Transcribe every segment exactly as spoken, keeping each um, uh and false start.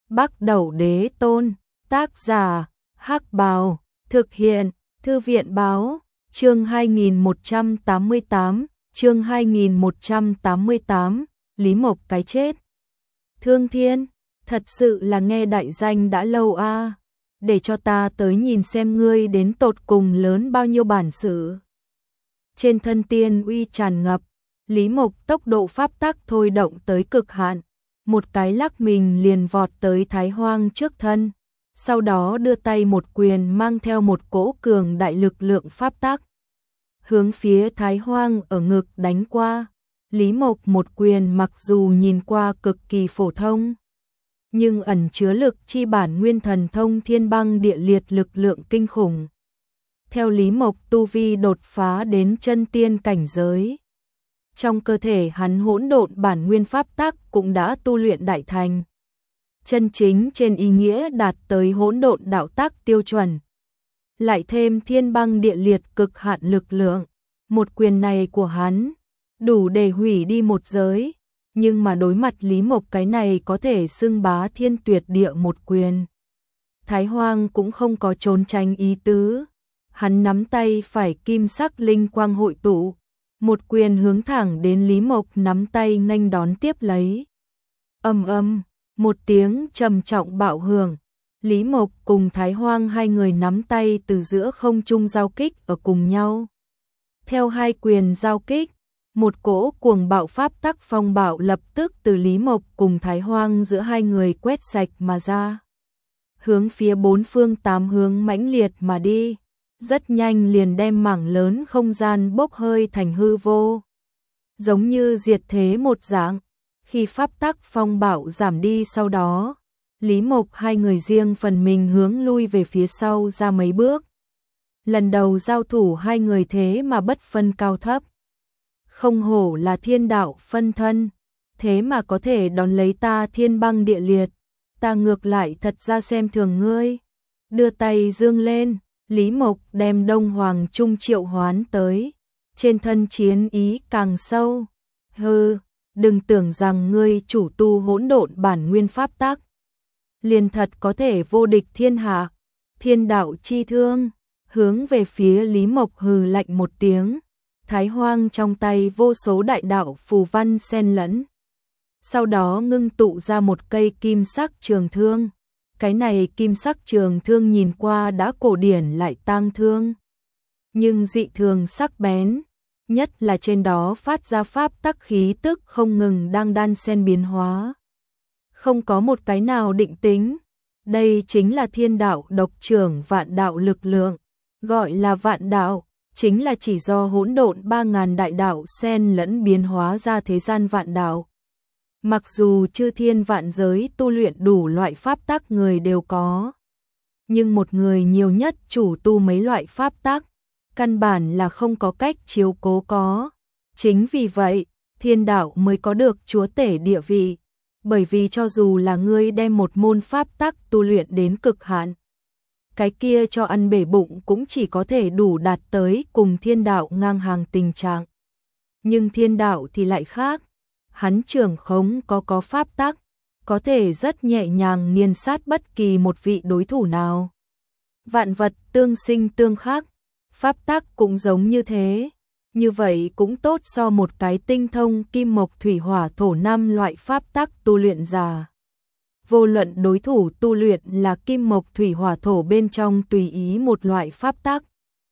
Bắc Đẩu Đế Tôn, tác giả, Hắc Bào, thực hiện, Thư viện báo, chương hai nghìn một trăm tám mươi tám, chương hai nghìn một trăm tám mươi tám, Lý Mộc cái chết. Thương Thiên, thật sự là nghe đại danh đã lâu a, à. Để cho ta tới nhìn xem ngươi đến tột cùng lớn bao nhiêu bản sự. Trên thân tiên uy tràn ngập, Lý Mộc tốc độ pháp tắc thôi động tới cực hạn, một cái lắc mình liền vọt tới Thái Hoang trước thân, sau đó đưa tay một quyền mang theo một cỗ cường đại lực lượng pháp tắc, hướng phía Thái Hoang ở ngực đánh qua. Lý Mộc một quyền mặc dù nhìn qua cực kỳ phổ thông, nhưng ẩn chứa lực chi bản nguyên thần thông thiên băng địa liệt lực lượng kinh khủng. Theo Lý Mộc tu vi đột phá đến chân tiên cảnh giới, trong cơ thể hắn hỗn độn bản nguyên pháp tắc cũng đã tu luyện đại thành, chân chính trên ý nghĩa đạt tới hỗn độn đạo tắc tiêu chuẩn. Lại thêm thiên băng địa liệt cực hạn lực lượng, một quyền này của hắn đủ để hủy đi một giới, nhưng mà đối mặt Lý Mộc cái này có thể xưng bá thiên tuyệt địa một quyền, Thái Hoang cũng không có trốn tránh ý tứ. Hắn nắm tay phải kim sắc linh quang hội tụ, một quyền hướng thẳng đến Lý Mộc nắm tay nghênh đón tiếp lấy. Ầm ầm, một tiếng trầm trọng bạo hưởng, Lý Mộc cùng Thái Hoang hai người nắm tay từ giữa không trung giao kích ở cùng nhau. Theo hai quyền giao kích, một cỗ cuồng bạo pháp tắc phong bạo lập tức từ Lý Mộc cùng Thái Hoang giữa hai người quét sạch mà ra, hướng phía bốn phương tám hướng mãnh liệt mà đi, rất nhanh liền đem mảng lớn không gian bốc hơi thành hư vô, giống như diệt thế một dạng. Khi pháp tắc phong bạo giảm đi sau đó, Lý Mộc hai người riêng phần mình hướng lui về phía sau ra mấy bước. Lần đầu giao thủ hai người thế mà bất phân cao thấp. Không hổ là thiên đạo phân thân, thế mà có thể đón lấy ta thiên băng địa liệt, ta ngược lại thật ra xem thường ngươi. Đưa tay dương lên, Lý Mộc đem Đông Hoàng Trung triệu hoán tới, trên thân chiến ý càng sâu. Hừ, đừng tưởng rằng ngươi chủ tu hỗn độn bản nguyên pháp tắc, liền thật có thể vô địch thiên hạ. Thiên đạo chi thương, hướng về phía Lý Mộc hừ lạnh một tiếng. Thái Hoang trong tay vô số đại đạo phù văn xen lẫn, sau đó ngưng tụ ra một cây kim sắc trường thương. Cái này kim sắc trường thương nhìn qua đã cổ điển lại tang thương, nhưng dị thường sắc bén, nhất là trên đó phát ra pháp tắc khí tức không ngừng đang đan xen biến hóa, không có một cái nào định tính. Đây chính là thiên đạo độc trưởng vạn đạo lực lượng, gọi là vạn đạo, chính là chỉ do hỗn độn ba ngàn đại đạo xen lẫn biến hóa ra thế gian vạn đạo. Mặc dù chư thiên vạn giới tu luyện đủ loại pháp tắc người đều có, nhưng một người nhiều nhất chủ tu mấy loại pháp tắc, căn bản là không có cách chiếu cố có. Chính vì vậy, thiên đạo mới có được chúa tể địa vị, bởi vì cho dù là ngươi đem một môn pháp tắc tu luyện đến cực hạn, cái kia cho ăn bể bụng cũng chỉ có thể đủ đạt tới cùng thiên đạo ngang hàng tình trạng. Nhưng thiên đạo thì lại khác, hắn trưởng khống có có pháp tắc, có thể rất nhẹ nhàng nghiền sát bất kỳ một vị đối thủ nào. Vạn vật tương sinh tương khắc, pháp tắc cũng giống như thế. Như vậy cũng tốt so một cái tinh thông kim mộc thủy hỏa thổ năm loại pháp tắc tu luyện giả. Vô luận đối thủ tu luyện là kim mộc thủy hỏa thổ bên trong tùy ý một loại pháp tắc,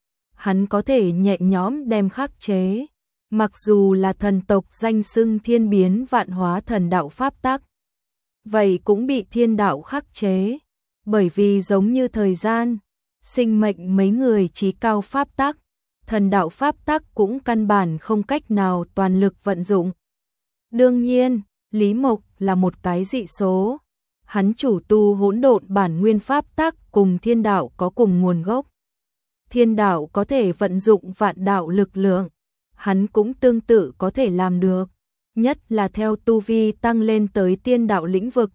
hắn có thể nhẹ nhõm đem khắc chế. Mặc dù là thần tộc danh xưng thiên biến vạn hóa thần đạo pháp tắc, vậy cũng bị thiên đạo khắc chế, bởi vì giống như thời gian, sinh mệnh mấy người chí cao pháp tắc, thần đạo pháp tắc cũng căn bản không cách nào toàn lực vận dụng. Đương nhiên, Lý Mộc là một cái dị số, hắn chủ tu hỗn độn bản nguyên pháp tắc cùng thiên đạo có cùng nguồn gốc. Thiên đạo có thể vận dụng vạn đạo lực lượng, hắn cũng tương tự có thể làm được, nhất là theo tu vi tăng lên tới tiên đạo lĩnh vực.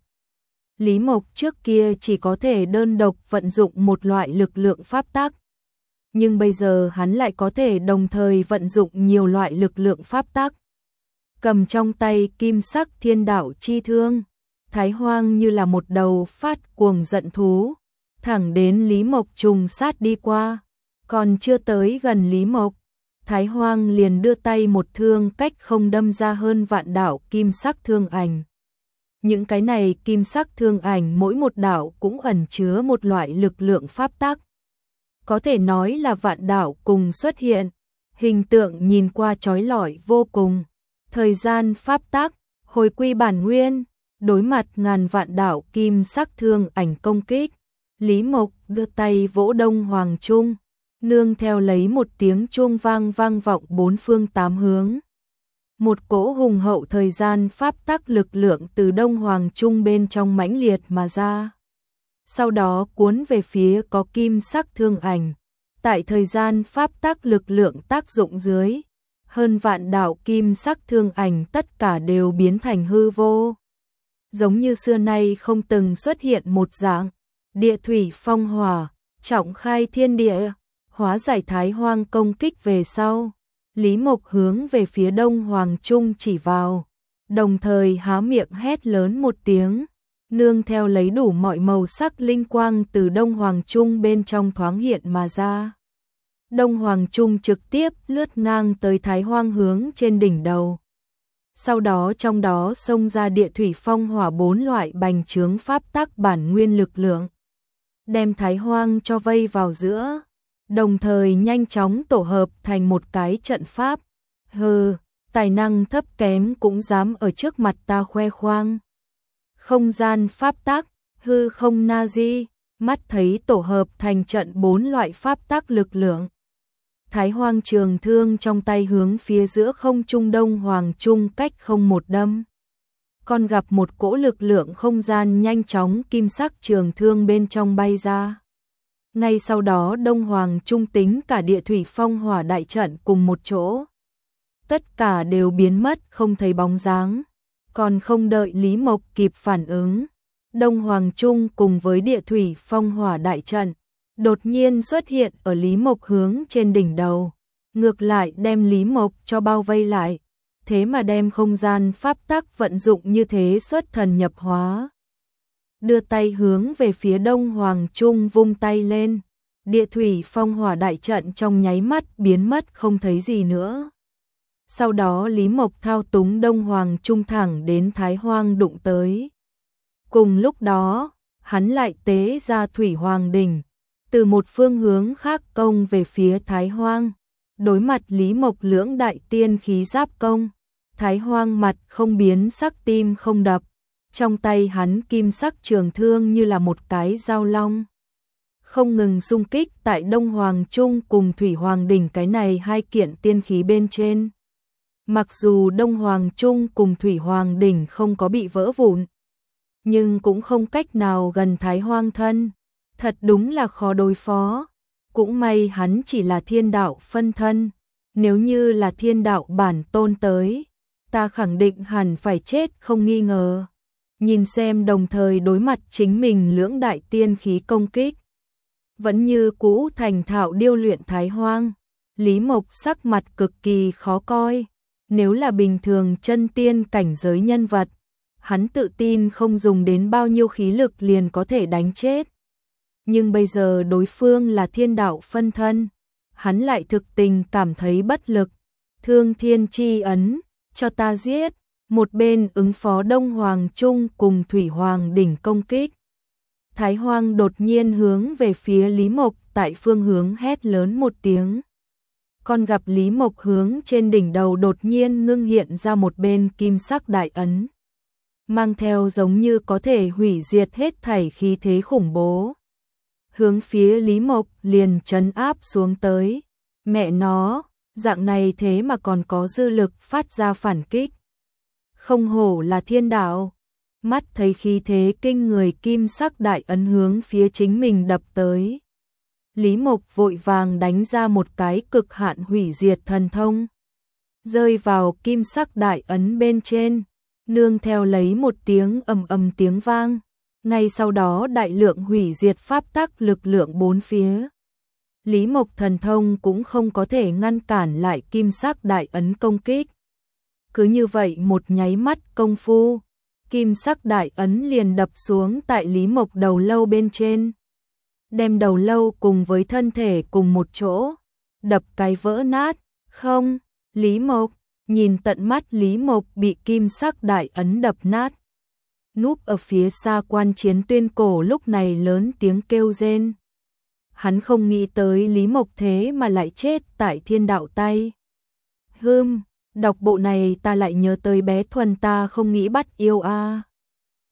Lý Mộc trước kia chỉ có thể đơn độc vận dụng một loại lực lượng pháp tắc, nhưng bây giờ hắn lại có thể đồng thời vận dụng nhiều loại lực lượng pháp tắc. Cầm trong tay kim sắc thiên đạo chi thương, Thái Hoang như là một đầu phát cuồng giận thú, thẳng đến Lý Mộc trùng sát đi qua. Còn chưa tới gần Lý Mộc, Thái Hoang liền đưa tay một thương cách không đâm ra hơn vạn đạo kim sắc thương ảnh. Những cái này kim sắc thương ảnh mỗi một đạo cũng ẩn chứa một loại lực lượng pháp tắc. Có thể nói là vạn đạo cùng xuất hiện, hình tượng nhìn qua chói lọi vô cùng. Thời gian pháp tắc, hồi quy bản nguyên, đối mặt ngàn vạn đạo kim sắc thương ảnh công kích, Lý Mộc đưa tay vỗ Đông Hoàng Trung, nương theo lấy một tiếng chuông vang vang vọng bốn phương tám hướng. Một cỗ hùng hậu thời gian pháp tắc lực lượng từ Đông Hoàng Trung bên trong mãnh liệt mà ra. Sau đó cuốn về phía có kim sắc thương ảnh. Tại thời gian pháp tắc lực lượng tác dụng dưới, hơn vạn đạo kim sắc thương ảnh tất cả đều biến thành hư vô. Giống như xưa nay không từng xuất hiện một dạng, địa thủy phong hỏa, trọng khai thiên địa, hóa giải Thái Hoang công kích về sau. Lý Mộc hướng về phía Đông Hoàng Trung chỉ vào, đồng thời há miệng hét lớn một tiếng, nương theo lấy đủ mọi màu sắc linh quang từ Đông Hoàng Trung bên trong thoáng hiện mà ra. Đông Hoàng Trung trực tiếp lướt ngang tới Thái Hoang hướng trên đỉnh đầu. Sau đó trong đó xông ra địa thủy phong hỏa bốn loại bành trướng pháp tắc bản nguyên lực lượng, đem Thái Hoang cho vây vào giữa, đồng thời nhanh chóng tổ hợp thành một cái trận pháp. Hừ, tài năng thấp kém cũng dám ở trước mặt ta khoe khoang. Không gian pháp tắc, hư không na di, mắt thấy tổ hợp thành trận bốn loại pháp tắc lực lượng. Thái Hoang trường thương trong tay hướng phía giữa không trung Đông Hoàng Trung cách không một đâm. Còn gặp một cỗ lực lượng không gian nhanh chóng kim sắc trường thương bên trong bay ra. Ngay sau đó Đông Hoàng Trung tính cả địa thủy phong hỏa đại trận cùng một chỗ. Tất cả đều biến mất không thấy bóng dáng. Còn không đợi Lý Mộc kịp phản ứng, Đông Hoàng Trung cùng với địa thủy phong hỏa đại trận đột nhiên xuất hiện ở Lý Mộc hướng trên đỉnh đầu, ngược lại đem Lý Mộc cho bao vây lại, thế mà đem không gian pháp tắc vận dụng như thế xuất thần nhập hóa. Đưa tay hướng về phía Đông Hoàng Trung vung tay lên, địa thủy phong hỏa đại trận trong nháy mắt biến mất không thấy gì nữa. Sau đó Lý Mộc thao túng Đông Hoàng Trung thẳng đến Thái Hoang đụng tới. Cùng lúc đó, hắn lại tế ra Thủy Hoàng Đỉnh, từ một phương hướng khác công về phía Thái Hoang. Đối mặt Lý Mộc lưỡng đại tiên khí giáp công, Thái Hoang mặt không biến sắc tim không đập, trong tay hắn kim sắc trường thương như là một cái dao long, không ngừng xung kích tại Đông Hoàng Trung cùng Thủy Hoàng Đỉnh cái này hai kiện tiên khí bên trên. Mặc dù Đông Hoàng Trung cùng Thủy Hoàng Đỉnh không có bị vỡ vụn, nhưng cũng không cách nào gần Thái Hoang thân, thật đúng là khó đối phó. Cũng may hắn chỉ là thiên đạo phân thân, nếu như là thiên đạo bản tôn tới, ta khẳng định hẳn phải chết không nghi ngờ. Nhìn xem đồng thời đối mặt chính mình lưỡng đại tiên khí công kích, vẫn như cũ thành thạo điêu luyện Thái Hoang, Lý Mộc sắc mặt cực kỳ khó coi. Nếu là bình thường chân tiên cảnh giới nhân vật, hắn tự tin không dùng đến bao nhiêu khí lực liền có thể đánh chết. Nhưng bây giờ đối phương là thiên đạo phân thân, hắn lại thực tình cảm thấy bất lực. Thương thiên chi ấn, cho ta giết. Một bên ứng phó Đông Hoàng Trung cùng Thủy Hoàng Đỉnh công kích. Thái Hoang đột nhiên hướng về phía Lý Mộc tại phương hướng hét lớn một tiếng. Còn gặp Lý Mộc hướng trên đỉnh đầu đột nhiên ngưng hiện ra một bên kim sắc đại ấn, mang theo giống như có thể hủy diệt hết thảy khí thế khủng bố. Hướng phía Lý Mộc liền trấn áp xuống tới. Mẹ nó, dạng này thế mà còn có dư lực phát ra phản kích. Không hổ là thiên đạo. Mắt thấy khí thế kinh người kim sắc đại ấn hướng phía chính mình đập tới. Lý Mộc vội vàng đánh ra một cái cực hạn hủy diệt thần thông, rơi vào kim sắc đại ấn bên trên, nương theo lấy một tiếng ầm ầm tiếng vang, ngay sau đó đại lượng hủy diệt pháp tắc lực lượng bốn phía. Lý Mộc thần thông cũng không có thể ngăn cản lại kim sắc đại ấn công kích. Cứ như vậy một nháy mắt công phu, kim sắc đại ấn liền đập xuống tại Lý Mộc đầu lâu bên trên. Đem đầu lâu cùng với thân thể cùng một chỗ, đập cái vỡ nát. Không, Lý Mộc, nhìn tận mắt Lý Mộc bị kim sắc đại ấn đập nát. Núp ở phía xa Quan Chiến Tuyên Cổ lúc này lớn tiếng kêu rên. Hắn không nghĩ tới Lý Mộc thế mà lại chết tại thiên đạo tay. Hừm, đọc bộ này ta lại nhớ tới bé Thuần ta không nghĩ bắt yêu a. À.